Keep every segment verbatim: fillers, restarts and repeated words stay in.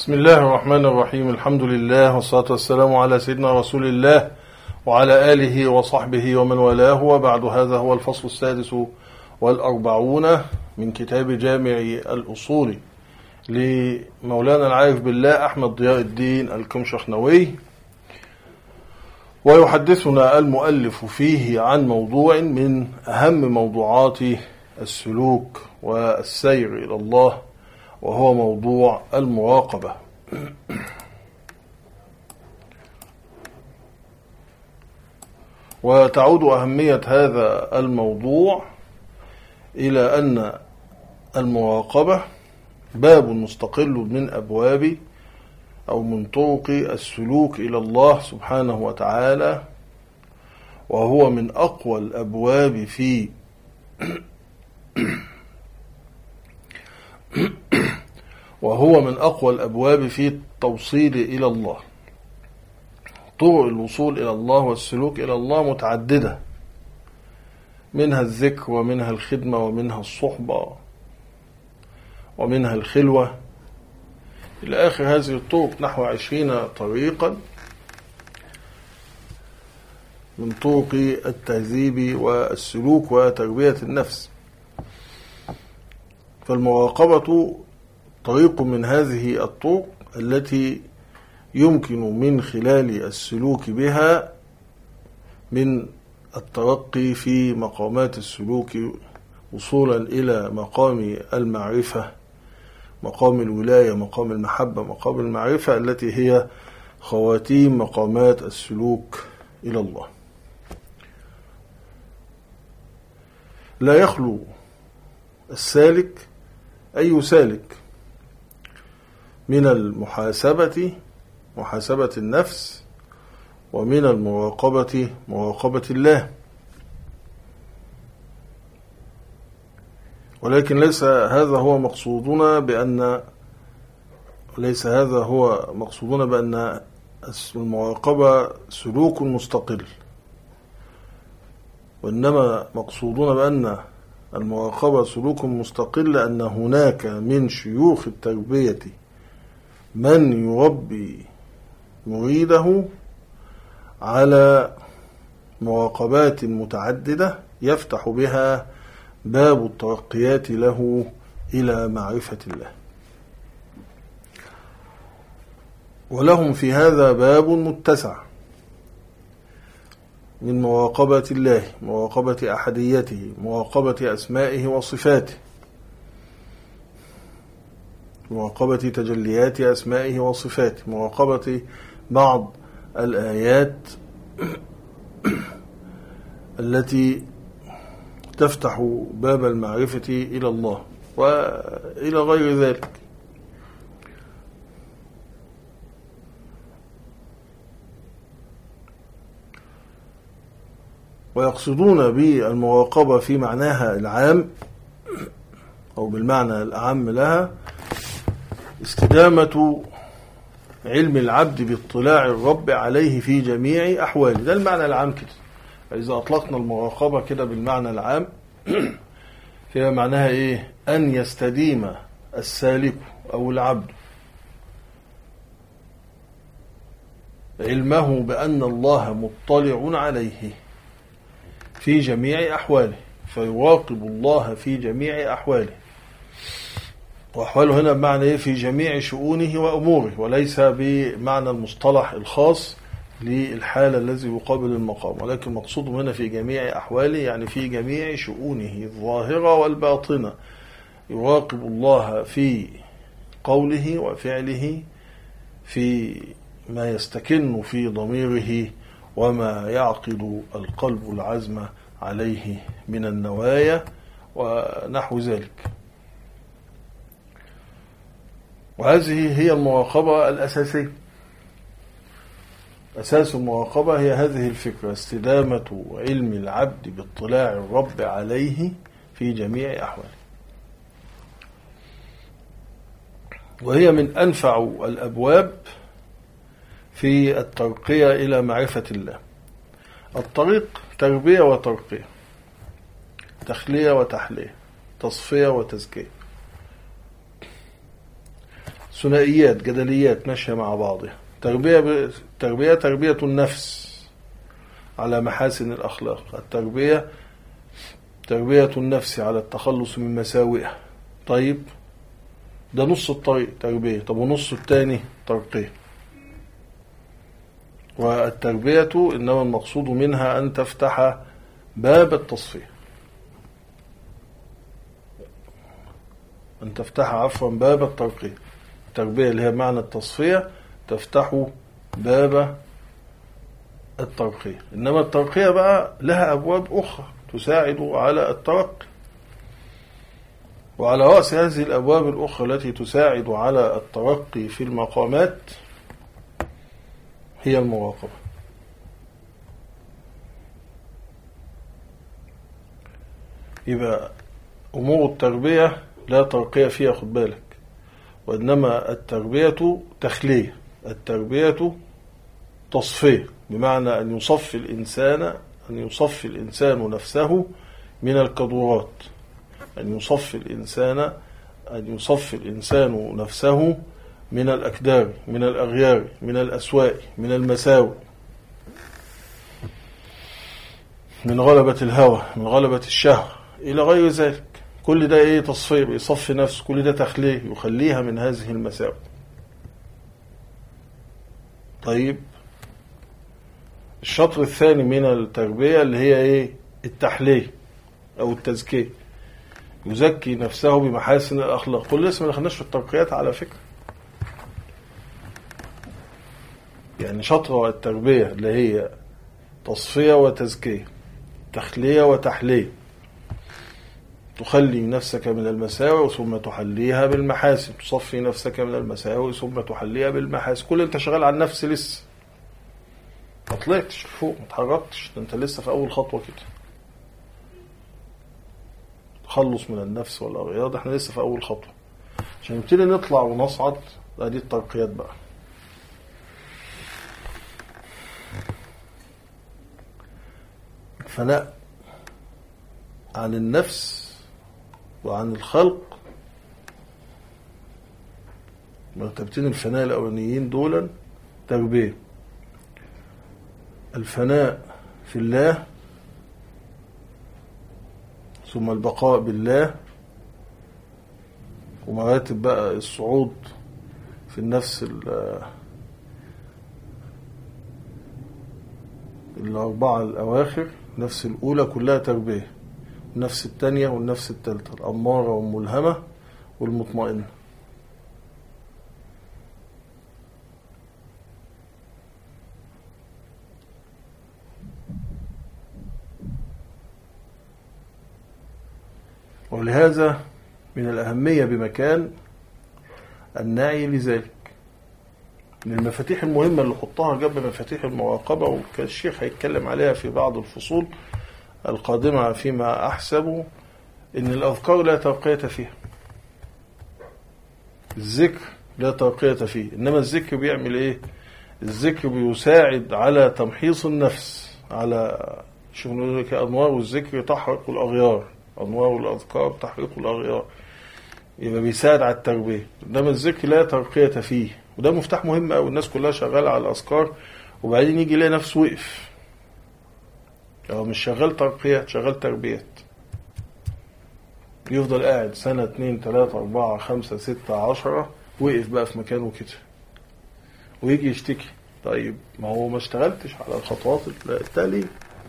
بسم الله الرحمن الرحيم. الحمد لله والصلاة والسلام على سيدنا رسول الله وعلى آله وصحبه ومن والاه، وبعد. هذا هو الفصل السادس والأربعون من كتاب جامع الأصول لمولانا العارف بالله أحمد ضياء الدين الكمشخنوي، ويحدثنا المؤلف فيه عن موضوع من أهم موضوعات السلوك والسير إلى الله، وهو موضوع المراقبة. وتعود أهمية هذا الموضوع إلى أن المراقبة باب مستقل من أبواب أو من طرق السلوك إلى الله سبحانه وتعالى، وهو من أقوى الأبواب في وهو من أقوى الأبواب في التوصيل إلى الله. طرق الوصول إلى الله والسلوك إلى الله متعددة، منها الذكر ومنها الخدمة ومنها الصحبة ومنها الخلوة إلى آخر هذه الطرق، نحو عشرين طريقا من طرق التهذيب والسلوك وتربية النفس. فالمراقبة طريق من هذه الطرق التي يمكن من خلال السلوك بها من الترقي في مقامات السلوك وصولا إلى مقام المعرفة، مقام الولاية، مقام المحبة، مقام المعرفة، التي هي خواتيم مقامات السلوك إلى الله. لا يخلو السالك أي سالك من المحاسبة، محاسبة النفس، ومن المراقبة، مراقبة الله. ولكن ليس هذا هو مقصودنا بأن ليس هذا هو مقصودنا بأن المراقبة سلوك مستقل، وإنما مقصودنا بأن المراقبة سلوك مستقل، أن هناك من شيوخ التربية من يربي مريده على مراقبات متعددة يفتح بها باب الترقيات له إلى معرفة الله، ولهم في هذا باب متسع من مراقبة الله، مراقبة أحديته، مراقبة أسمائه وصفاته، مراقبة تجليات أسمائه وصفاته، مراقبة بعض الآيات التي تفتح باب المعرفة إلى الله، وإلى غير ذلك. ويقصدون بالمراقبة في معناها العام أو بالمعنى الأعم لها استدامة علم العبد باطلاع الرب عليه في جميع أحواله. ده المعنى العام كده. إذا أطلقنا المراقبة كده بالمعنى العام فيها معناها إيه؟ أن يستديم السالك أو العبد علمه بأن الله مطلع عليه في جميع أحواله، فيراقب الله في جميع أحواله. وأحواله هنا بمعنى إيه؟ في جميع شؤونه وأموره، وليس بمعنى المصطلح الخاص للحالة الذي يقابل المقام، ولكن مقصود هنا في جميع أحواله، يعني في جميع شؤونه الظاهرة والباطنة. يراقب الله في قوله وفعله، في ما يستكن في ضميره، وما يعقد القلب العزم عليه من النوايا ونحو ذلك. وهذه هي المراقبة الأساسية. أساس المراقبة هي هذه الفكرة: استدامة علم العبد باطلاع الرب عليه في جميع أحواله. وهي من أنفع الأبواب في الترقية إلى معرفة الله. الطريق تربية وترقية، تخلية وتحلية، تصفية وتزكية. ثنائيات جدليات ماشية مع بعضها. تربية تربية تربية النفس على محاسن الأخلاق، التربية تربية النفس على التخلص من مساوئها. طيب ده نص الطريق تربية. طب ونص الثاني ترقية. والتربية إنما المقصود منها أن تفتح باب التصفية، أن تفتح عفوا باب الترقية. التربية اللي هي معنى التصفية تفتح باب الترقية. إنما الترقية بقى لها أبواب أخرى تساعد على الترقي، وعلى رأس هذه الأبواب الأخرى التي تساعد على الترقي في المقامات هي المراقبة. يبقى أمور التربية لا ترقية فيها، خد بالك، وإنما التربية تخلية، التربية تصفية، بمعنى أن يصفي الإنسان أن يصفي الإنسان نفسه من الكدورات، أن يصفي الإنسان أن يصفي الإنسان نفسه من الأكدار، من الأغيار، من الأسواء، من المساوئ، من غلبة الهوى، من غلبة الشهوة إلى غير ذلك. كل ده إيه؟ تصفية، يصفي نفسه، كل ده تخليه، يخليها من هذه المساوئ. طيب الشطر الثاني من التربية اللي هي إيه؟ التحلية أو التزكية، يزكي نفسه بمحاسن الأخلاق. كل اسم ما دخلناش في الترقيات على فكرة، يعني شطر التربية اللي هي تصفية وتزكية، تخلية وتحلية، تخلي نفسك من المساوئ ثم تحليها بالمحاسن، تصفي نفسك من المساوئ ثم تحليها بالمحاسن. كل انت شغال على النفس لسه، ما طلعتش فوق، ما اتحركتش، انت لسه في اول خطوة كده، تخلص من النفس والأغيار، احنا لسه في اول خطوة. عشان نبتدي نطلع ونصعد، دي الترقيات بقى. فناء عن النفس وعن الخلق، مرتبتين الفناء الأولانيين دولا تربية. الفناء في الله ثم البقاء بالله، ومراتب بقى الصعود في النفس الأربعة الأواخر. النفس الأولى كلها تربية، النفس الثانية والنفس الثالثة الأمارة والملهمة والمطمئنة. ولهذا من الأهمية بمكان النعي لذلك. من المفاتيح المهمة اللي حطها جنب مفاتيح المراقبة، وكان الشيخ هيتكلم عليها في بعض الفصول القادمة فيما أحسب، إن الأذكار لا ترقية فيها، الذكر لا ترقية فيه. إنما الذكر بيعمل إيه؟ الذكر بيساعد على تمحيص النفس، على شو نقول لك، أنوار الذكر تحرق الأغيار، أنوار الأذكار تحرق الأغيار، يبقى بيساعد على التربية. إنما الذكر لا ترقية فيه، وده مفتاح مهم أوي. الناس كلها شغالة على الأذكار وبعدين يجي يلاقي نفسه وقف، هو مش شغال ترقيات، شغال تربيات. يفضل قاعد سنة اتنين تلاتة أربعة خمسة ستة عشرة، وقف بقى في مكانه كده، ويجي يشتكي. طيب ما هو ما اشتغلتش على الخطوات التالية،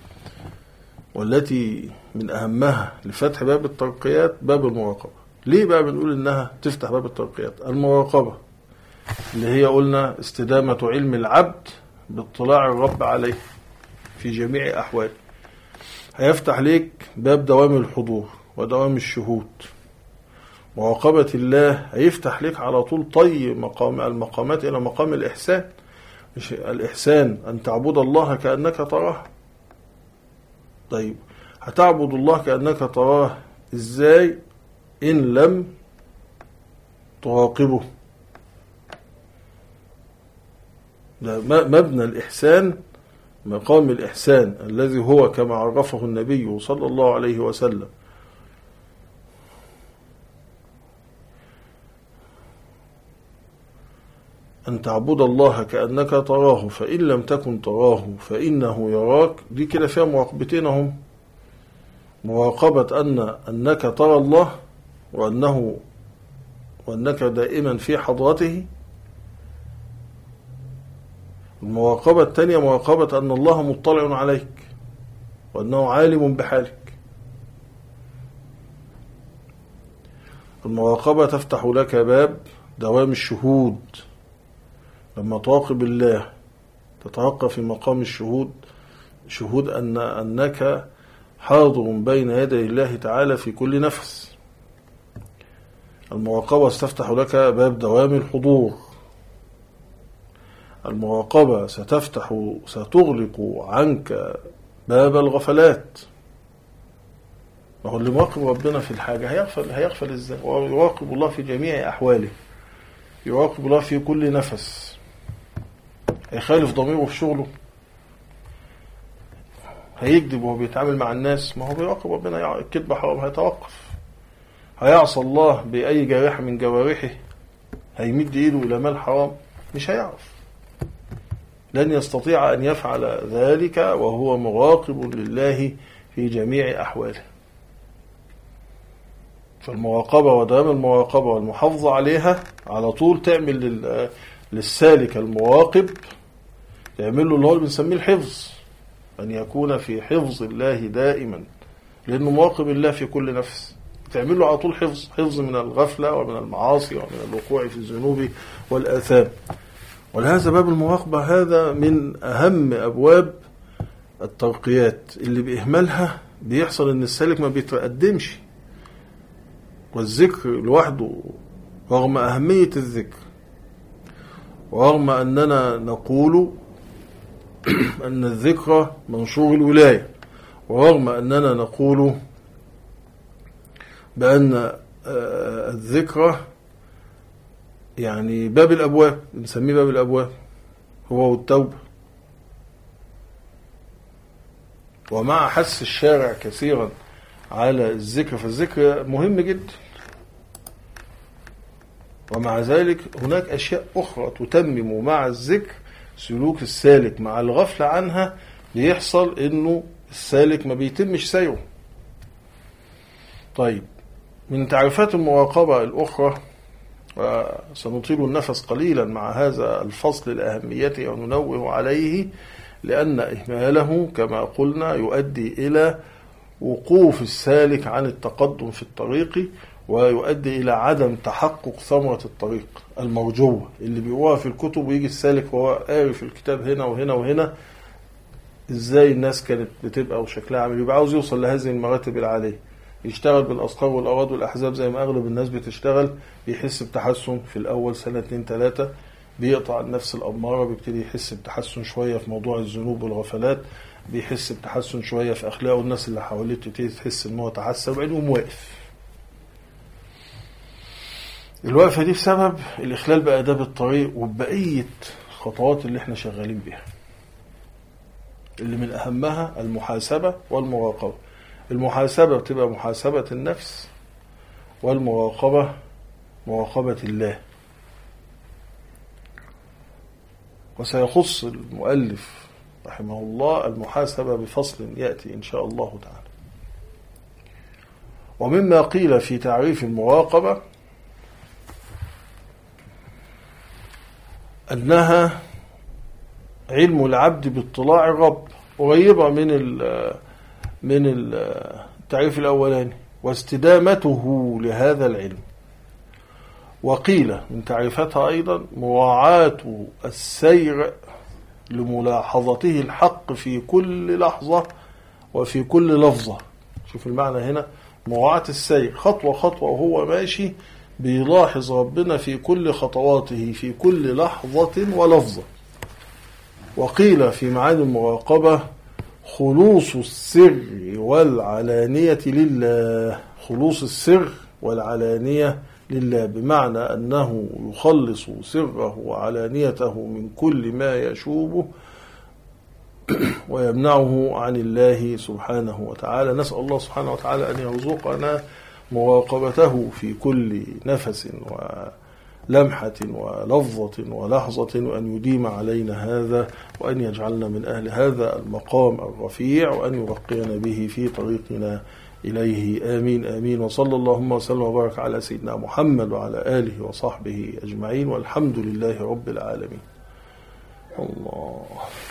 والتي من أهمها لفتح باب الترقيات باب المراقبة. ليه بقى بنقول إنها تفتح باب الترقيات؟ المراقبة اللي هي قلنا استدامة علم العبد باطلاع الرب عليه في جميع أحواله، هيفتح ليك باب دوام الحضور ودوام الشهود. مراقبة الله هيفتح لك على طول طي مقام المقامات إلى مقام الإحسان. مش الإحسان أن تعبد الله كأنك تراه. طيب هتعبد الله كأنك تراه إزاي إن لم تراقبه؟ ده مبنى الإحسان، مقام الإحسان الذي هو كما عرفه النبي صلى الله عليه وسلم: أن تعبد الله كأنك تراه فإن لم تكن تراه فإنه يراك. دي كده فيها مراقبتين هم، مراقبة أن أنك ترى الله وأنه وأنك دائما في حضرته. المراقبة الثانية مراقبة أن الله مطلع عليك وأنه عالم بحالك. المراقبة تفتح لك باب دوام الشهود، لما تراقب الله تترقى في مقام الشهود، شهود أن أنك حاضر بين يدي الله تعالى في كل نفس. المراقبة ستفتح لك باب دوام الحضور. المراقبة ستفتح ستغلق عنك باب الغفلات. ما هو اللي مراقب ربنا في الحاجة هيغفل هيغفل ازاي؟ ويراقب الله في جميع أحواله، يراقب الله في كل نفس. هيخالف ضميره في شغله؟ هيكذب وهو بيتعامل مع الناس؟ ما هو بيراقب ربنا، الكذب حرام هيتوقف. هيعصى الله بأي جارحة من جوارحه؟ هيمد ايده إلى مال حرام؟ مش هيعرف، لن يستطيع أن يفعل ذلك وهو مراقب لله في جميع أحواله. فالمراقبة ودوام المراقبة والمحافظة عليها على طول تعمل للسالك المراقب، تعمل له اللي هو بنسميه الحفظ، أن يكون في حفظ الله دائما، لأنه مراقب الله في كل نفس. تعمل له على طول حفظ، حفظ من الغفلة ومن المعاصي ومن الوقوع في الذنوب والآثام. ولهذا باب المراقبة هذا من أهم أبواب الترقيات، اللي بإهمالها بيحصل أن السالك ما بيتقدمش. والذكر لوحده رغم أهمية الذكر، ورغم أننا نقول أن الذكر منشور الولاية، ورغم أننا نقول بأن الذكر يعني باب الأبواب، نسميه باب الأبواب هو والتوبة. ومع حث الشارع كثيرا على الذكر، فالذكر مهم جدا، ومع ذلك هناك أشياء أخرى تتمم مع الذكر سلوك السالك. مع الغفلة عنها بيحصل إنه السالك ما بيتمش سيره. طيب، من تعريفات المراقبة الأخرى، وسنطيل النفس قليلا مع هذا الفصل لأهميته وننوه عليه، لأن إهماله كما قلنا يؤدي إلى وقوف السالك عن التقدم في الطريق، ويؤدي إلى عدم تحقق ثمرة الطريق المرجوة اللي بيقوها في الكتب. ويجي السالك وهو قاري في الكتاب هنا وهنا وهنا إزاي الناس كانت بتبقى وشكلها عامل، يبقى عاوز يوصل لهذه المراتب العالية، يشتغل بالأذكار والأوراد والأحزاب زي ما أغلب الناس بتشتغل، بيحس بتحسن في الأول سنة اتنين تلاتة، بيقطع النفس الأمارة، بيبتدي يحس بتحسن شوية في موضوع الذنوب والغفلات، بيحس بتحسن شوية في أخلاقه، الناس اللي حواليه تبتدي تحس إن هو تحسن، وبعدين يقوم واقف. الوقفة دي بسبب الإخلال بآداب الطريق وبقية الخطوات اللي احنا شغالين بيها، اللي من أهمها المحاسبة والمراقبة. المحاسبة بتبقى محاسبة النفس، والمراقبة مراقبة الله. وسيخص المؤلف رحمه الله المحاسبة بفصل يأتي إن شاء الله تعالى. ومما قيل في تعريف المراقبة أنها علم العبد باطلاع الرب، قريبة من من التعريف الأولاني، واستدامته لهذا العلم. وقيل من تعريفتها أيضا مراعاة السير لملاحظته الحق في كل لحظة وفي كل لفظة. شوف المعنى هنا، مراعاة السير خطوة خطوة وهو ماشي بيلاحظ ربنا في كل خطواته في كل لحظة ولفظة. وقيل في معاني المراقبة خلوص السر والعلانية لله، خلوص السر والعلانية لله، بمعنى أنه يخلص سره وعلانيته من كل ما يشوبه ويمنعه عن الله سبحانه وتعالى. نسأل الله سبحانه وتعالى أن يرزقنا مراقبته في كل نفس لمحة ولفظة ولحظة، وأن يديم علينا هذا، وأن يجعلنا من أهل هذا المقام الرفيع، وأن يرقينا به في طريقنا إليه. آمين آمين. وصلى اللهم وسلم وبارك على سيدنا محمد وعلى آله وصحبه أجمعين، والحمد لله رب العالمين. الله.